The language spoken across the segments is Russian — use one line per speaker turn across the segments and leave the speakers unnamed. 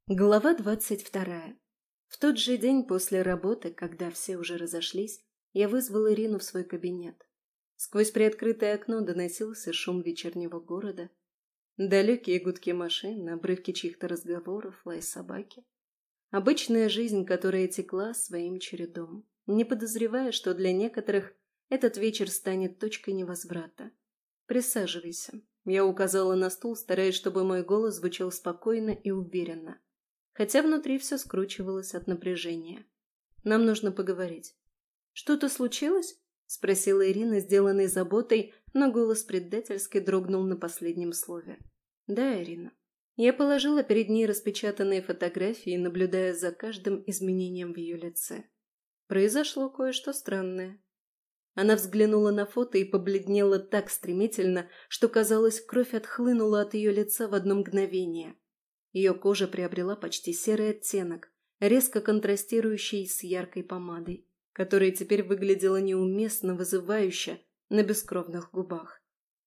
Глава 22. В тот же день после работы, когда все уже разошлись, я вызвала Ирину в свой кабинет. Сквозь приоткрытое окно доносился шум вечернего города, далекие гудки машин, обрывки чьих-то разговоров, лай собаки. Обычная жизнь, которая текла своим чередом, не подозревая, что для некоторых этот вечер станет точкой невозврата. «Присаживайся», — я указала на стул, стараясь, чтобы мой голос звучал спокойно и уверенно, хотя внутри все скручивалось от напряжения. «Нам нужно поговорить». «Что-то случилось?» — спросила Ирина, сделанной заботой, но голос предательски дрогнул на последнем слове. «Да, Ирина». Я положила перед ней распечатанные фотографии, наблюдая за каждым изменением в ее лице. Произошло кое-что странное. Она взглянула на фото и побледнела так стремительно, что, казалось, кровь отхлынула от ее лица в одно мгновение. Ее кожа приобрела почти серый оттенок, резко контрастирующий с яркой помадой, которая теперь выглядела неуместно вызывающе на бескровных губах.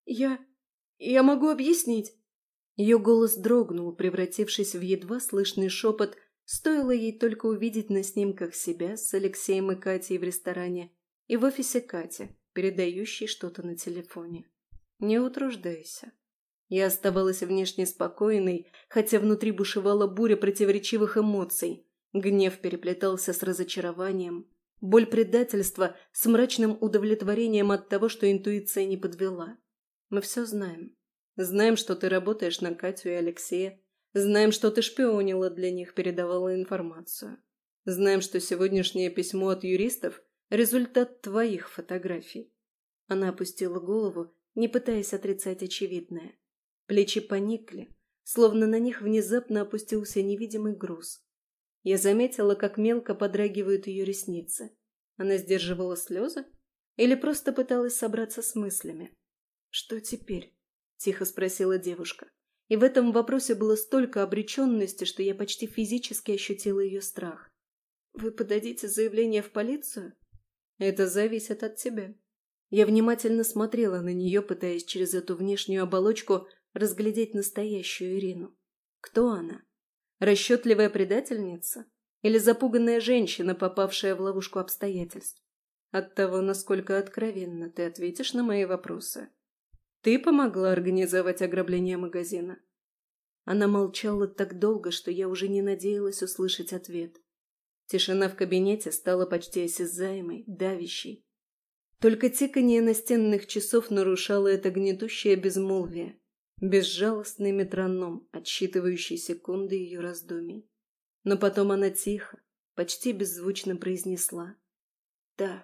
«Я могу объяснить!» Ее голос дрогнул, превратившись в едва слышный шепот, стоило ей только увидеть на снимках себя с Алексеем и Катей в ресторане и в офисе Кати, передающей что-то на телефоне. «Не утруждайся». Я оставалась внешне спокойной, хотя внутри бушевала буря противоречивых эмоций. Гнев переплетался с разочарованием, боль предательства с мрачным удовлетворением от того, что интуиция не подвела. Мы все знаем. Знаем, что ты работаешь на Катю и Алексея. Знаем, что ты шпионила для них, передавала информацию. Знаем, что сегодняшнее письмо от юристов – результат твоих фотографий. Она опустила голову, не пытаясь отрицать очевидное. Плечи поникли, словно на них внезапно опустился невидимый груз. Я заметила, как мелко подрагивают ее ресницы. Она сдерживала слезы или просто пыталась собраться с мыслями? «Что теперь?» – тихо спросила девушка. И в этом вопросе было столько обреченности, что я почти физически ощутила ее страх. «Вы подадите заявление в полицию?» «Это зависит от тебя». Я внимательно смотрела на нее, пытаясь через эту внешнюю оболочку разглядеть настоящую Ирину. Кто она? Расчетливая предательница? Или запуганная женщина, попавшая в ловушку обстоятельств? От того, насколько откровенно ты ответишь на мои вопросы. Ты помогла организовать ограбление магазина? Она молчала так долго, что я уже не надеялась услышать ответ. Тишина в кабинете стала почти осязаемой, давящей. Только тиканье настенных часов нарушало это гнетущее безмолвие, безжалостный метроном, отсчитывающий секунды ее раздумий. Но потом она тихо, почти беззвучно произнесла: «Да».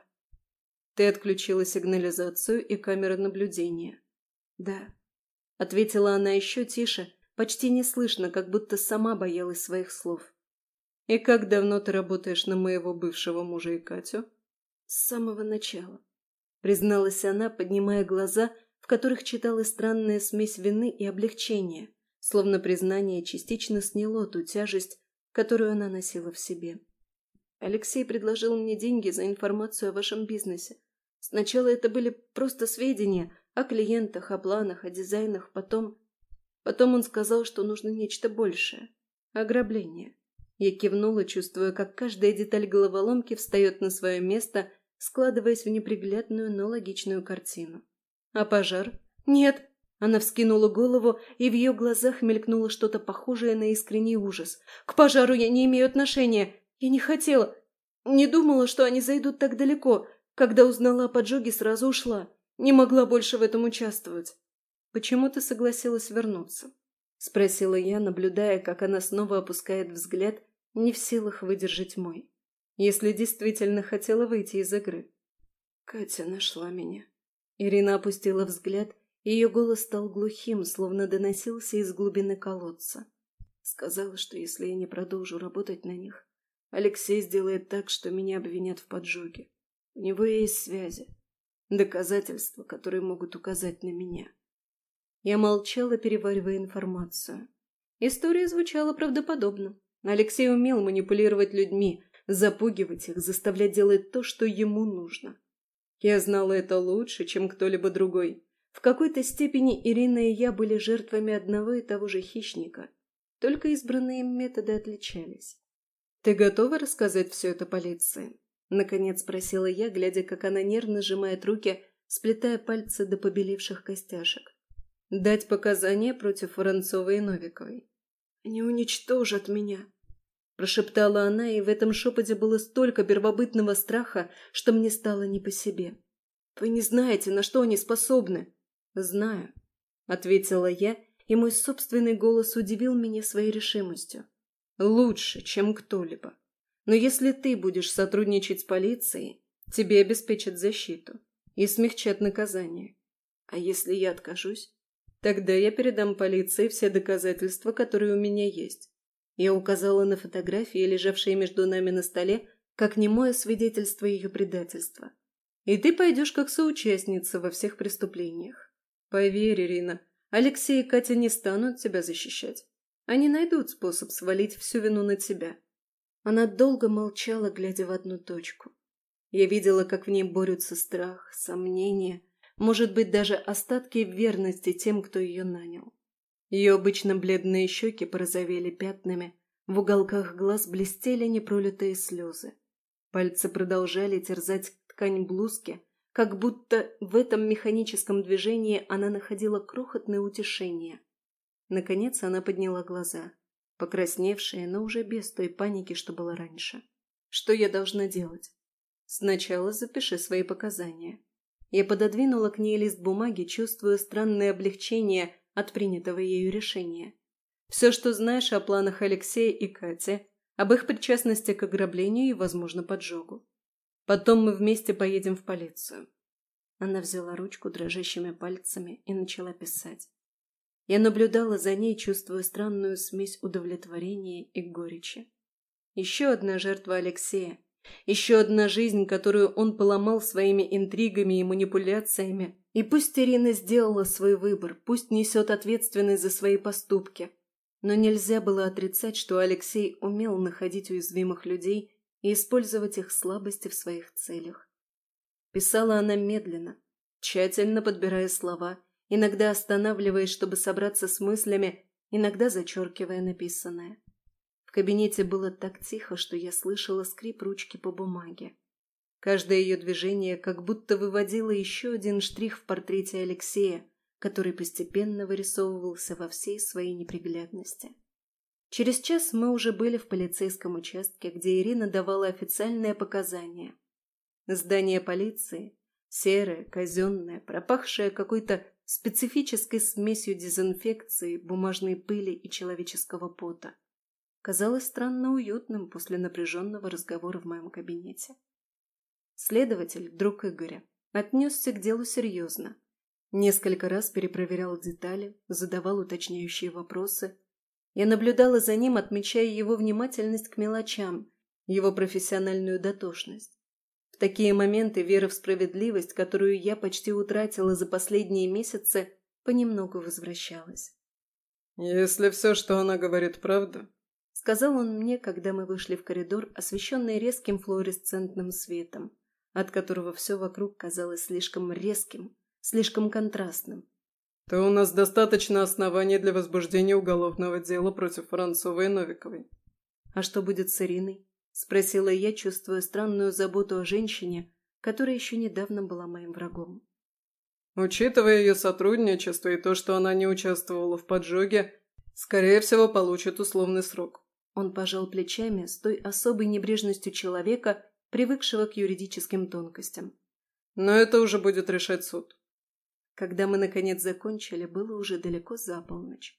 «Ты отключила сигнализацию и камеры наблюдения?» «Да», — ответила она еще тише, почти неслышно, как будто сама боялась своих слов. «И как давно ты работаешь на моего бывшего мужа и Катю?» «С самого начала», — призналась она, поднимая глаза, в которых читалась странная смесь вины и облегчения, словно признание частично сняло ту тяжесть, которую она носила в себе. «Алексей предложил мне деньги за информацию о вашем бизнесе. Сначала это были просто сведения о клиентах, о планах, о дизайнах, потом он сказал, что нужно нечто большее. Ограбление». Я кивнула, чувствуя, как каждая деталь головоломки встает на свое место, складываясь в неприглядную, но логичную картину. «А пожар?» «Нет!» Она вскинула голову, и в ее глазах мелькнуло что-то похожее на искренний ужас. «К пожару я не имею отношения! Я не хотела! Не думала, что они зайдут так далеко. Когда узнала о поджоге, сразу ушла. Не могла больше в этом участвовать». «Почему ты согласилась вернуться?» — спросила я, наблюдая, как она снова опускает взгляд, не в силах выдержать мой. «Если действительно хотела выйти из игры». «Катя нашла меня». Ирина опустила взгляд, и ее голос стал глухим, словно доносился из глубины колодца. Сказала, что если я не продолжу работать на них, Алексей сделает так, что меня обвинят в поджоге. У него есть связи, доказательства, которые могут указать на меня. Я молчала, переваривая информацию. История звучала правдоподобно. Алексей умел манипулировать людьми, запугивать их, заставлять делать то, что ему нужно. Я знала это лучше, чем кто-либо другой. В какой-то степени Ирина и я были жертвами одного и того же хищника. только избранные им методы отличались. «Ты готова рассказать все это полиции?» — наконец спросила я, глядя, как она нервно сжимает руки, сплетая пальцы до побелевших костяшек. «Дать показания против Воронцовой и Новиковой?» «Они уничтожат меня!» — прошептала она, и в этом шепоте было столько первобытного страха, что мне стало не по себе. «Вы не знаете, на что они способны!» «Знаю», — ответила я, и мой собственный голос удивил меня своей решимостью. «Лучше, чем кто-либо. Но если ты будешь сотрудничать с полицией, тебе обеспечат защиту и смягчат наказание. А если я откажусь? Тогда я передам полиции все доказательства, которые у меня есть». Я указала на фотографии, лежавшие между нами на столе, как немое свидетельство ее предательства. «И ты пойдешь как соучастница во всех преступлениях. Поверь, Ирина, Алексей и Катя не станут тебя защищать. Они найдут способ свалить всю вину на тебя». Она долго молчала, глядя в одну точку. Я видела, как в ней борются страх, сомнения, может быть, даже остатки верности тем, кто ее нанял. Ее обычно бледные щеки порозовели пятнами, в уголках глаз блестели непролитые слезы. Пальцы продолжали терзать ткань блузки, как будто в этом механическом движении она находила крохотное утешение. Наконец она подняла глаза, покрасневшие, но уже без той паники, что было раньше. «Что я должна делать?» «Сначала запиши свои показания». Я пододвинула к ней лист бумаги, чувствуя странное облегчение от принятого ею решения. «Все, что знаешь о планах Алексея и Кати, об их причастности к ограблению и, возможно, поджогу. Потом мы вместе поедем в полицию». Она взяла ручку дрожащими пальцами и начала писать. Я наблюдала за ней, чувствуя странную смесь удовлетворения и горечи. Еще одна жертва Алексея. Еще одна жизнь, которую он поломал своими интригами и манипуляциями. И пусть Ирина сделала свой выбор, пусть несет ответственность за свои поступки. Но нельзя было отрицать, что Алексей умел находить уязвимых людей и использовать их слабости в своих целях. Писала она медленно, тщательно подбирая слова, иногда останавливаясь, чтобы собраться с мыслями, иногда зачеркивая написанное. В кабинете было так тихо, что я слышала скрип ручки по бумаге. Каждое ее движение как будто выводило еще один штрих в портрете Алексея, который постепенно вырисовывался во всей своей неприглядности. Через час мы уже были в полицейском участке, где Ирина давала официальные показания. Здание полиции, серое, казенное, пропахшее какой-то специфической смесью дезинфекции, бумажной пыли и человеческого пота, казалось странно уютным после напряженного разговора в моем кабинете. Следователь, друг Игоря, отнесся к делу серьезно. Несколько раз перепроверял детали, задавал уточняющие вопросы. Я наблюдала за ним, отмечая его внимательность к мелочам, его профессиональную дотошность. В такие моменты вера в справедливость, которую я почти утратила за последние месяцы, понемногу возвращалась.
«Если все, что она говорит, правда»,
— сказал он мне, когда мы вышли в коридор, освещенный резким флуоресцентным светом, от которого все вокруг казалось слишком резким, слишком контрастным.
«то у нас достаточно оснований для возбуждения уголовного дела против Воронцовой и Новиковой».
«А что будет с Ириной?» — спросила я, чувствуя странную заботу о женщине, которая еще недавно была моим врагом.
«Учитывая ее сотрудничество и то, что она не участвовала в поджоге, скорее всего, получит условный срок».
Он пожал плечами с той особой небрежностью человека, привыкшего к юридическим тонкостям.
«Но это уже будет решать суд».
Когда мы, наконец, закончили, было уже далеко за полночь.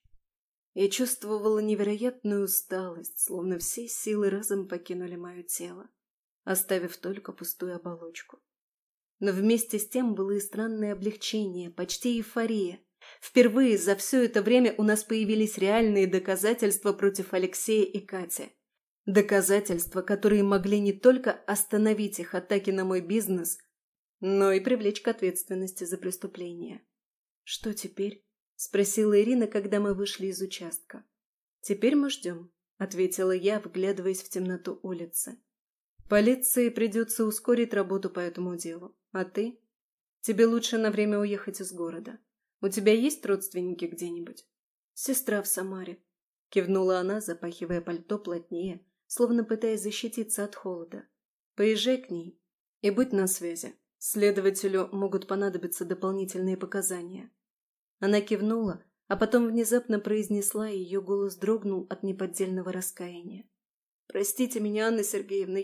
Я чувствовала невероятную усталость, словно все силы разом покинули мое тело, оставив только пустую оболочку. Но вместе с тем было и странное облегчение, почти эйфория. Впервые за все это время у нас появились реальные доказательства против Алексея и Кати. Доказательства, которые могли не только остановить их атаки на мой бизнес, но и привлечь к ответственности за преступление. «Что теперь?» — спросила Ирина, когда мы вышли из участка. «Теперь мы ждем», — ответила я, вглядываясь в темноту улицы. «Полиции придется ускорить работу по этому делу. А ты? Тебе лучше на время уехать из города. У тебя есть родственники где-нибудь?» «Сестра в Самаре», — кивнула она, запахивая пальто плотнее, словно пытаясь защититься от холода. Поезжай к ней и будь на связи. Следователю могут понадобиться дополнительные показания. Она кивнула, а потом внезапно произнесла, и ее голос дрогнул от неподдельного раскаяния. «Простите меня, Анна Сергеевна,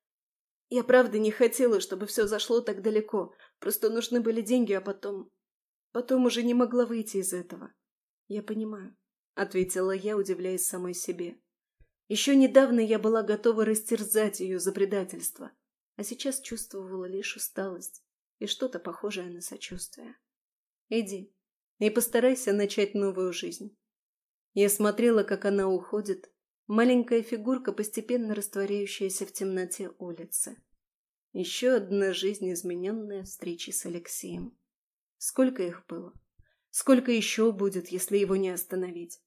я правда не хотела, чтобы все зашло так далеко. Просто нужны были деньги, а потом... Потом уже не могла выйти из этого». «Я понимаю», — ответила я, удивляясь самой себе. Еще недавно я была готова растерзать ее за предательство, а сейчас чувствовала лишь усталость и что-то похожее на сочувствие. «Иди и постарайся начать новую жизнь». Я смотрела, как она уходит, маленькая фигурка, постепенно растворяющаяся в темноте улицы. Еще одна жизнь, измененная встречей с Алексеем. Сколько их было? Сколько еще будет, если его не остановить?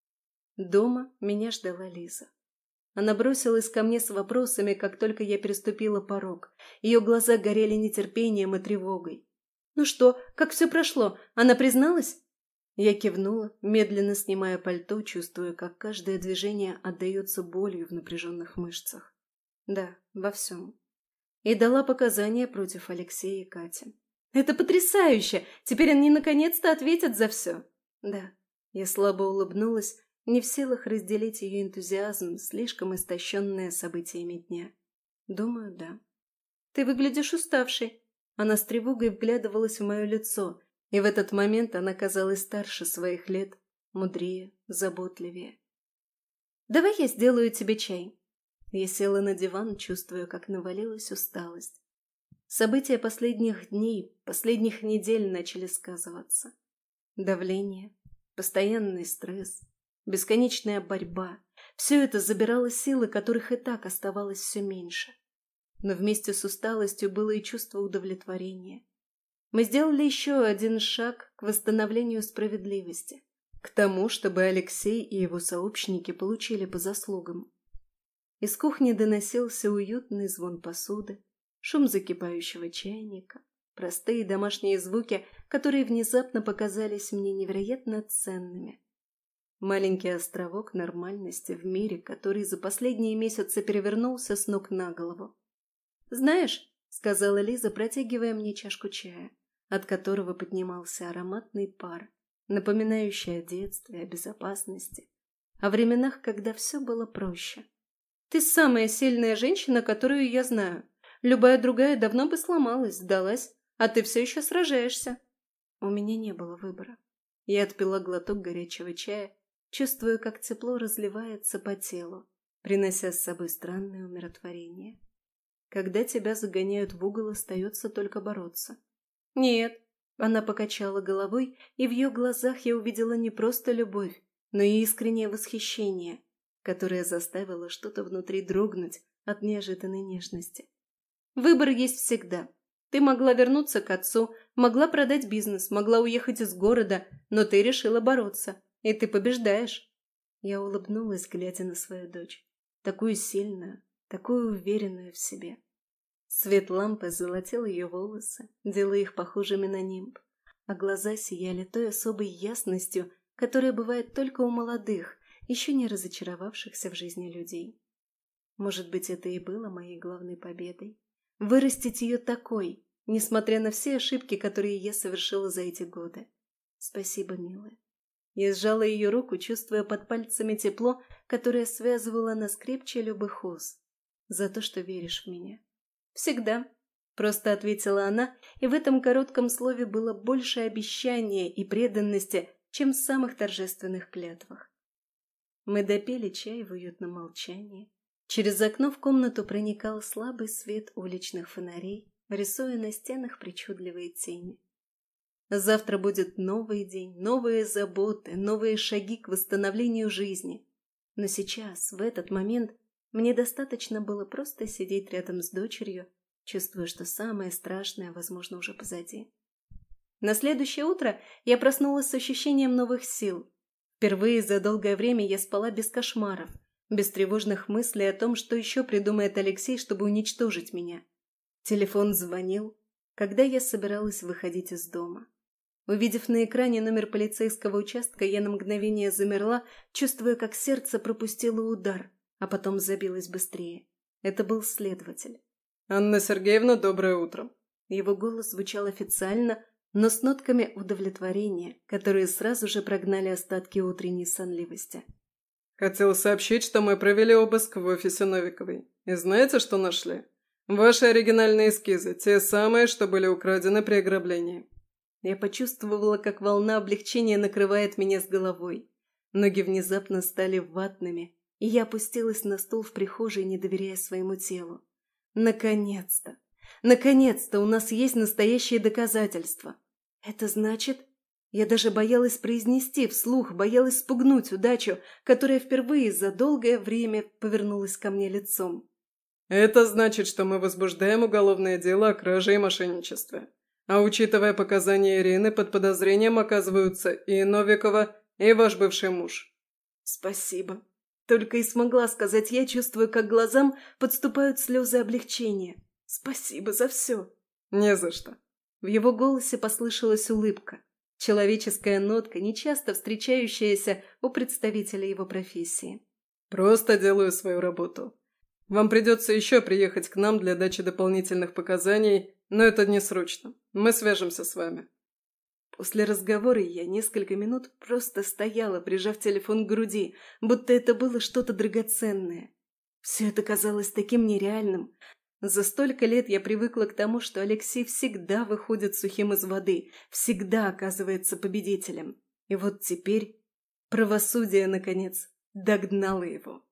Дома меня ждала Лиза. Она бросилась ко мне с вопросами, как только я переступила порог. Ее глаза горели нетерпением и тревогой. «Ну что, как все прошло? Она призналась?» Я кивнула, медленно снимая пальто, чувствуя, как каждое движение отдается болью в напряженных мышцах. Да, во всем. И дала показания против Алексея и Кати. «Это потрясающе! Теперь они наконец-то ответят за все!» «Да». Я слабо улыбнулась, не в силах разделить ее энтузиазм, слишком истощенная событиями дня. «Думаю, да». «Ты выглядишь уставшей». Она с тревогой вглядывалась в мое лицо, и в этот момент она казалась старше своих лет, мудрее, заботливее. «Давай я сделаю тебе чай». Я села на диван, чувствуя, как навалилась усталость. События последних дней, последних недель начали сказываться. Давление, постоянный стресс, бесконечная борьба – все это забирало силы, которых и так оставалось все меньше. Но вместе с усталостью было и чувство удовлетворения. Мы сделали еще один шаг к восстановлению справедливости, к тому, чтобы Алексей и его сообщники получили по заслугам. Из кухни доносился уютный звон посуды, шум закипающего чайника, простые домашние звуки, которые внезапно показались мне невероятно ценными. Маленький островок нормальности в мире, который за последние месяцы перевернулся с ног на голову. «Знаешь», — сказала Лиза, протягивая мне чашку чая, от которого поднимался ароматный пар, напоминающий о детстве, о безопасности, о временах, когда все было проще. «Ты самая сильная женщина, которую я знаю. Любая другая давно бы сломалась, сдалась, а ты все еще сражаешься». У меня не было выбора. Я отпила глоток горячего чая, чувствуя, как тепло разливается по телу, принося с собой странное умиротворение. Когда тебя загоняют в угол, остается только бороться. «Нет», — она покачала головой, и в ее глазах я увидела не просто любовь, но и искреннее восхищение, которое заставило что-то внутри дрогнуть от неожиданной нежности. «Выбор есть всегда. Ты могла вернуться к отцу, могла продать бизнес, могла уехать из города, но ты решила бороться, и ты побеждаешь». Я улыбнулась, глядя на свою дочь, такую сильную, такую уверенную в себе. Свет лампы золотил ее волосы, делая их похожими на нимб, а глаза сияли той особой ясностью, которая бывает только у молодых, еще не разочаровавшихся в жизни людей. Может быть, это и было моей главной победой. Вырастить ее такой, несмотря на все ошибки, которые я совершила за эти годы. Спасибо, милая. Я сжала ее руку, чувствуя под пальцами тепло, которое связывало нас крепче любых уз. За то, что веришь в меня. «Всегда», — просто ответила она, и в этом коротком слове было больше обещания и преданности, чем в самых торжественных клятвах. Мы допили чай в уютном молчании. Через окно в комнату проникал слабый свет уличных фонарей, рисуя на стенах причудливые тени. Завтра будет новый день, новые заботы, новые шаги к восстановлению жизни. Но сейчас, в этот момент, мне достаточно было просто сидеть рядом с дочерью, чувствуя, что самое страшное, возможно, уже позади. На следующее утро я проснулась с ощущением новых сил. Впервые за долгое время я спала без кошмаров, без тревожных мыслей о том, что еще придумает Алексей, чтобы уничтожить меня. Телефон звонил, когда я собиралась выходить из дома. Увидев на экране номер полицейского участка, я на мгновение замерла, чувствуя, как сердце пропустило удар, а потом забилось быстрее. Это был следователь.
«Анна Сергеевна, доброе утро».
Его голос звучал официально, но с нотками удовлетворения, которые сразу же прогнали остатки утренней сонливости.
«Хотел сообщить, что мы провели обыск в офисе Новиковой. И знаете, что нашли? Ваши оригинальные эскизы, те самые, что были украдены при ограблении».
Я почувствовала, как волна облегчения накрывает меня с головой. Ноги внезапно стали ватными, и я опустилась на стул в прихожей, не доверяя своему телу. Наконец-то! Наконец-то у нас есть настоящие доказательства. Это значит... Я даже боялась произнести вслух, боялась спугнуть удачу, которая впервые за долгое время повернулась ко мне лицом.
«Это значит, что мы возбуждаем уголовное дело о краже и мошенничестве. А учитывая показания Ирины, под подозрением оказываются и Новикова, и ваш бывший муж».
«Спасибо». Только и смогла сказать я, чувствуя, как глазам подступают слезы облегчения. «Спасибо за все».
«Не за что».
В его голосе послышалась улыбка. Человеческая нотка, нечасто встречающаяся у представителей его профессии.
«Просто делаю свою работу. Вам придется еще приехать к нам для дачи дополнительных показаний, но это не срочно. Мы свяжемся с вами».
После разговора я несколько минут просто стояла, прижав телефон к груди, будто это было что-то драгоценное. Все это казалось таким нереальным. За столько лет я привыкла к тому, что Алексей всегда выходит сухим из воды, всегда оказывается победителем. И вот теперь правосудие, наконец, догнало его.